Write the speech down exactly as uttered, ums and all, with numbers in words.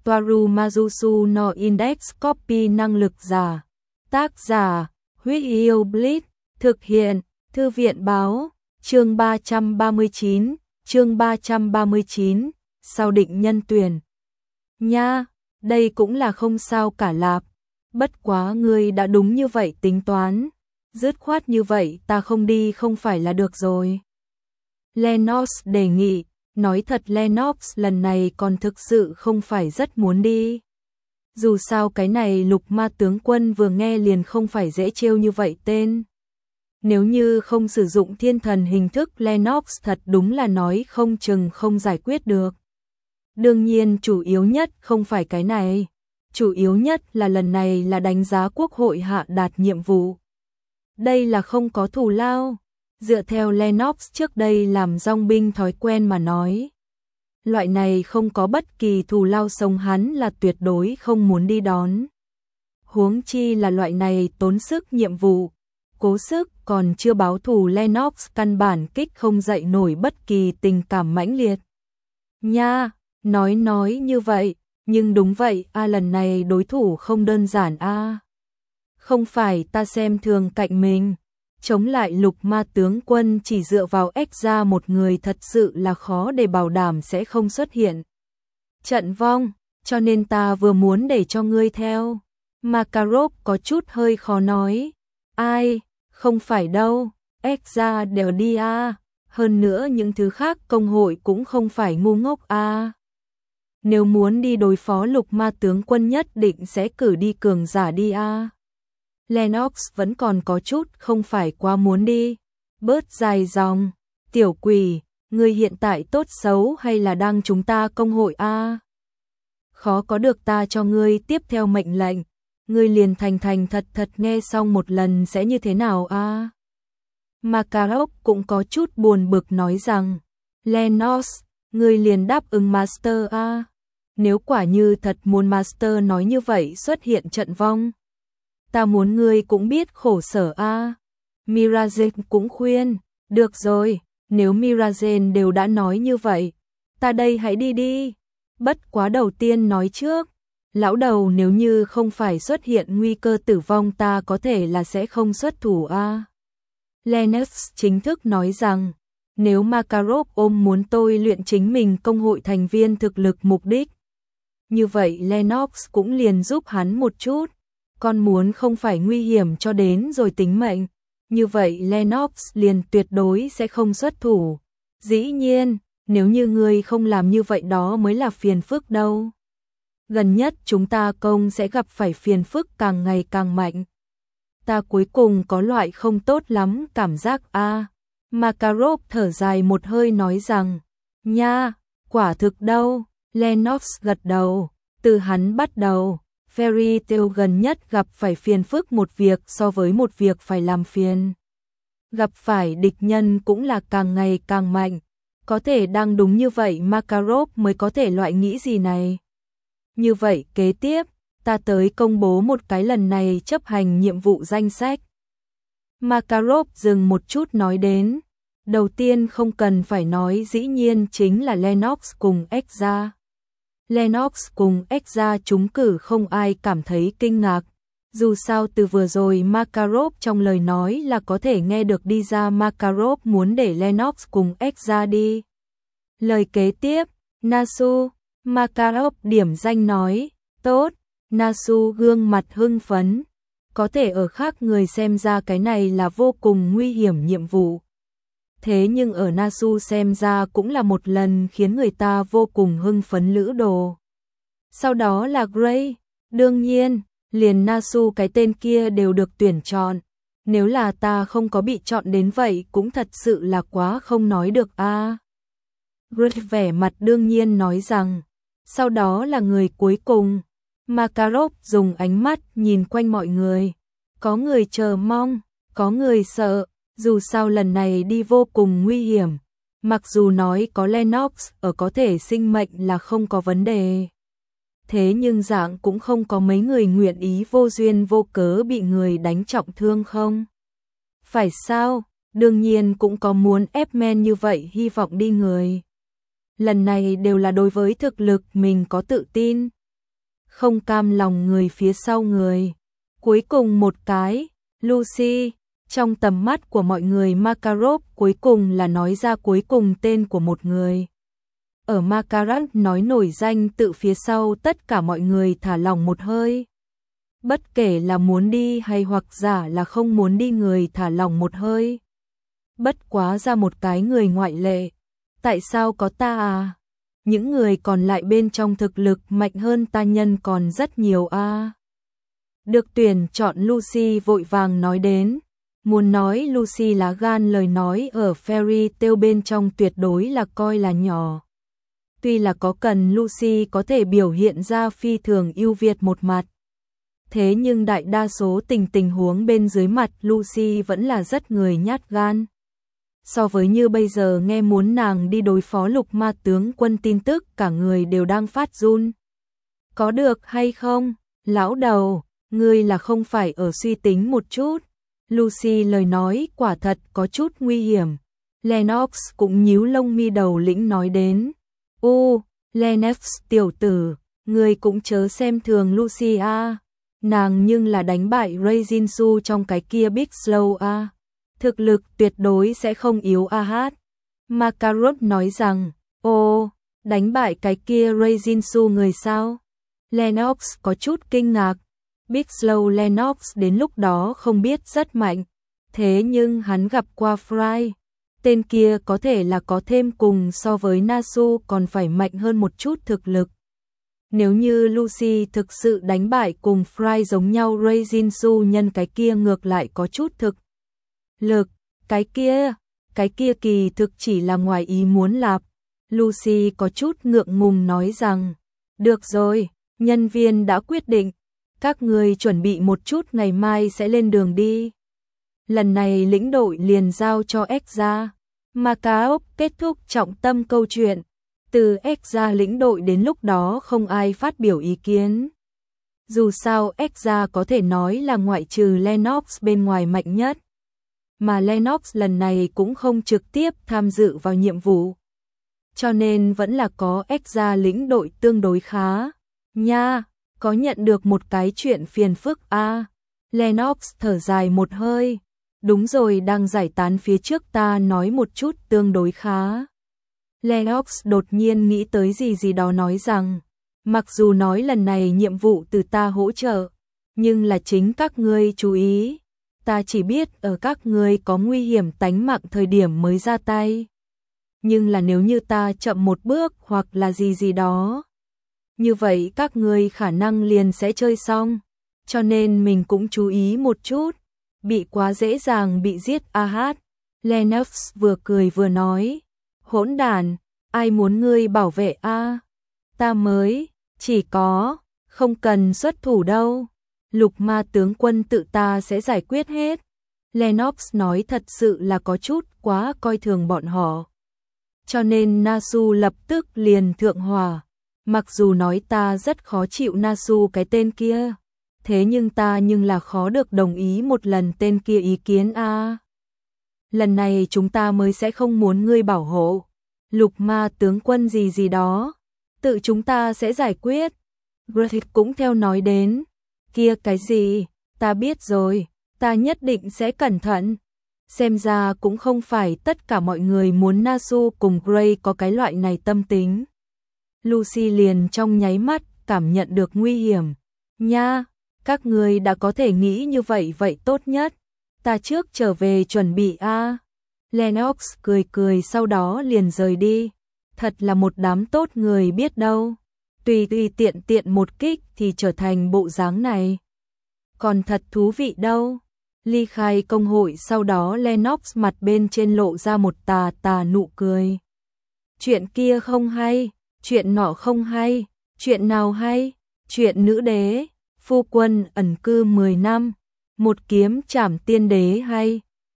Toaru Majusu no Index Copy năng lực giả. Tác giả, Huyết Yêu Blitz, thực hiện, Thư viện báo, chương ba trăm ba mươi chín, chương ba trăm ba mươi chín, sau định nhân tuyển. Nha, đây cũng là không sao cả lạp, bất quá ngươi đã đúng như vậy tính toán, dứt khoát như vậy ta không đi không phải là được rồi. Lennox đề nghị, nói thật Lennox lần này còn thực sự không phải rất muốn đi. Dù sao cái này Lục Ma tướng quân vừa nghe liền không phải dễ trêu như vậy tên. Nếu như không sử dụng thiên thần hình thức Lennox thật đúng là nói không chừng không giải quyết được. Đương nhiên chủ yếu nhất không phải cái này. Chủ yếu nhất là lần này là đánh giá quốc hội hạ đạt nhiệm vụ. Đây là không có thù lao. Dựa theo Lennox trước đây làm dòng binh thói quen mà nói. Loại này không có bất kỳ thù lao sống hắn là tuyệt đối không muốn đi đón. Huống chi là loại này tốn sức nhiệm vụ. Cố sức còn chưa báo thù Lennox căn bản kích không dậy nổi bất kỳ tình cảm mãnh liệt. Nha, nói nói như vậy, nhưng đúng vậy a lần này đối thủ không đơn giản a. Không phải ta xem thường cạnh mình, chống lại Lục Ma tướng quân chỉ dựa ích ra một người thật sự là khó để bảo đảm sẽ không xuất hiện trận vong, cho nên ta vừa muốn để cho ngươi theo. Makarov có chút hơi khó nói. Ai, không phải đâu, ích ra đều đi a, hơn nữa những thứ khác công hội cũng không phải ngu ngốc a. Nếu muốn đi đối phó Lục Ma tướng quân nhất định sẽ cử đi cường giả đi a. Lennox vẫn còn có chút không phải quá muốn đi. Bớt dài dòng, tiểu quỷ, ngươi hiện tại tốt xấu hay là đang chúng ta công hội a? Khó có được ta cho ngươi tiếp theo mệnh lệnh, ngươi liền thành thành thật thật nghe xong một lần sẽ như thế nào a? Makarov cũng có chút buồn bực nói rằng, Lennox, ngươi liền đáp ứng Master a. Nếu quả như thật muốn Master nói như vậy xuất hiện trận vong, ta muốn ngươi cũng biết khổ sở a. Mirazen cũng khuyên, được rồi, nếu Mirazen đều đã nói như vậy, ta đây hãy đi đi. Bất quá đầu tiên nói trước, lão đầu nếu như không phải xuất hiện nguy cơ tử vong ta có thể là sẽ không xuất thủ a. Lennox chính thức nói rằng, nếu Makarov ôm muốn tôi luyện chính mình công hội thành viên thực lực mục đích, như vậy Lennox cũng liền giúp hắn một chút. Con muốn không phải nguy hiểm cho đến rồi tính mệnh, như vậy Lennox liền tuyệt đối sẽ không xuất thủ. Dĩ nhiên, nếu như ngươi không làm như vậy đó mới là phiền phức đâu. Gần nhất chúng ta công sẽ gặp phải phiền phức càng ngày càng mạnh. Ta cuối cùng có loại không tốt lắm cảm giác a. À. Makarov thở dài một hơi nói rằng, nha, quả thực đâu. Lennox gật đầu, từ hắn bắt đầu. Fairy Tail gần nhất gặp phải phiền phức một việc so với một việc phải làm phiền. Gặp phải địch nhân cũng là càng ngày càng mạnh. Có thể đang đúng như vậy Makarov mới có thể loại nghĩ gì này. Như vậy kế tiếp, ta tới công bố một cái lần này chấp hành nhiệm vụ danh sách. Makarov dừng một chút nói đến. Đầu tiên không cần phải nói dĩ nhiên chính là Lennox cùng Exa. Lennox cùng Exa trúng cử không ai cảm thấy kinh ngạc. Dù sao từ vừa rồi Makarov trong lời nói là có thể nghe được đi ra Makarov muốn để Lennox cùng Exa đi. Lời kế tiếp, Nasu, Makarov điểm danh nói, tốt, Nasu gương mặt hưng phấn. Có thể ở khác người xem ra cái này là vô cùng nguy hiểm nhiệm vụ. Thế nhưng ở Nasu xem ra cũng là một lần khiến người ta vô cùng hưng phấn lữ đồ. Sau đó là Gray, đương nhiên, liền Nasu cái tên kia đều được tuyển chọn. Nếu là ta không có bị chọn đến vậy cũng thật sự là quá không nói được a. À. Gray vẻ mặt đương nhiên nói rằng, sau đó là người cuối cùng. Makarov dùng ánh mắt nhìn quanh mọi người. Có người chờ mong, có người sợ. Dù sao lần này đi vô cùng nguy hiểm, mặc dù nói có Lennox ở có thể sinh mệnh là không có vấn đề. Thế nhưng dạng cũng không có mấy người nguyện ý vô duyên vô cớ bị người đánh trọng thương không? Phải sao? Đương nhiên cũng có muốn ép men như vậy hy vọng đi người. Lần này đều là đối với thực lực mình có tự tin, không cam lòng người phía sau người. Cuối cùng một cái, Lucy, trong tầm mắt của mọi người Makarov cuối cùng là nói ra cuối cùng tên của một người. Ở Makarov nói nổi danh tự phía sau tất cả mọi người thả lỏng một hơi. Bất kể là muốn đi hay hoặc giả là không muốn đi người thả lỏng một hơi. Bất quá ra một cái người ngoại lệ. Tại sao có ta à? Những người còn lại bên trong thực lực mạnh hơn ta nhân còn rất nhiều a. À? Được tuyển chọn Lucy vội vàng nói đến. Muốn nói Lucy lá gan lời nói ở Fairy Tail bên trong tuyệt đối là coi là nhỏ. Tuy là có cần Lucy có thể biểu hiện ra phi thường ưu việt một mặt. Thế nhưng đại đa số tình tình huống bên dưới mặt Lucy vẫn là rất người nhát gan. So với như bây giờ nghe muốn nàng đi đối phó Lục Ma tướng quân tin tức cả người đều đang phát run. Có được hay không? Lão đầu, ngươi là không phải ở suy tính một chút. Lucy lời nói quả thật có chút nguy hiểm. Lennox cũng nhíu lông mi đầu lĩnh nói đến. Ô, Lennox tiểu tử, ngươi cũng chớ xem thường Lucy a. Nàng nhưng là đánh bại Ray Jinsu trong cái kia Big Slow a. Thực lực tuyệt đối sẽ không yếu a hát. Makarov nói rằng, ô, đánh bại cái kia Ray Jinsu người sao? Lennox có chút kinh ngạc. Big Slow Lennox đến lúc đó không biết rất mạnh. Thế nhưng hắn gặp qua Fry. Tên kia có thể là có thêm cùng so với Nasu còn phải mạnh hơn một chút thực lực. Nếu như Lucy thực sự đánh bại cùng Fry giống nhau Ray Jinsu nhân cái kia ngược lại có chút thực lực, cái kia, cái kia kỳ thực chỉ là ngoài ý muốn lạp. Lucy có chút ngượng ngùng nói rằng, được rồi, nhân viên đã quyết định, các người chuẩn bị một chút ngày mai sẽ lên đường đi. Lần này lĩnh đội liền giao cho Exra. Makarov kết thúc trọng tâm câu chuyện. Từ Exra lĩnh đội đến lúc đó không ai phát biểu ý kiến. Dù sao Exra có thể nói là ngoại trừ Lennox bên ngoài mạnh nhất. Mà Lennox lần này cũng không trực tiếp tham dự vào nhiệm vụ. Cho nên vẫn là có Exra lĩnh đội tương đối khá. Nha, có nhận được một cái chuyện phiền phức a. À, Lennox thở dài một hơi. Đúng rồi, đang giải tán phía trước ta nói một chút tương đối khá. Lennox đột nhiên nghĩ tới gì gì đó nói rằng, mặc dù nói lần này nhiệm vụ từ ta hỗ trợ, nhưng là chính các ngươi chú ý. Ta chỉ biết ở các ngươi có nguy hiểm tánh mạng thời điểm mới ra tay. Nhưng là nếu như ta chậm một bước hoặc là gì gì đó, như vậy các ngươi khả năng liền sẽ chơi xong. Cho nên mình cũng chú ý một chút. Bị quá dễ dàng bị giết a hát. Lennox vừa cười vừa nói. Hỗn đàn, ai muốn ngươi bảo vệ a? Ta mới, chỉ có, không cần xuất thủ đâu. Lục Ma tướng quân tự ta sẽ giải quyết hết. Lennox nói thật sự là có chút quá coi thường bọn họ. Cho nên Nasu lập tức liền thượng hòa. Mặc dù nói ta rất khó chịu Nasu cái tên kia, thế nhưng ta nhưng là khó được đồng ý một lần tên kia ý kiến a. À, lần này chúng ta mới sẽ không muốn ngươi bảo hộ. Lục Ma tướng quân gì gì đó, tự chúng ta sẽ giải quyết. Griffith cũng theo nói đến, kia cái gì, ta biết rồi, ta nhất định sẽ cẩn thận. Xem ra cũng không phải tất cả mọi người muốn Nasu cùng Gray có cái loại này tâm tính. Lucy liền trong nháy mắt cảm nhận được nguy hiểm. Nha, các người đã có thể nghĩ như vậy vậy tốt nhất. Ta trước trở về chuẩn bị a. À. Lennox cười cười sau đó liền rời đi. Thật là một đám tốt người biết đâu. Tùy tùy tiện tiện một kích thì trở thành bộ dáng này. Còn thật thú vị đâu. Ly khai công hội sau đó Lennox mặt bên trên lộ ra một tà tà nụ cười. Chuyện kia không hay, chuyện nọ không hay, chuyện nào hay, chuyện nữ đế, phu quân ẩn cư mười năm, một kiếm trảm tiên đế hay.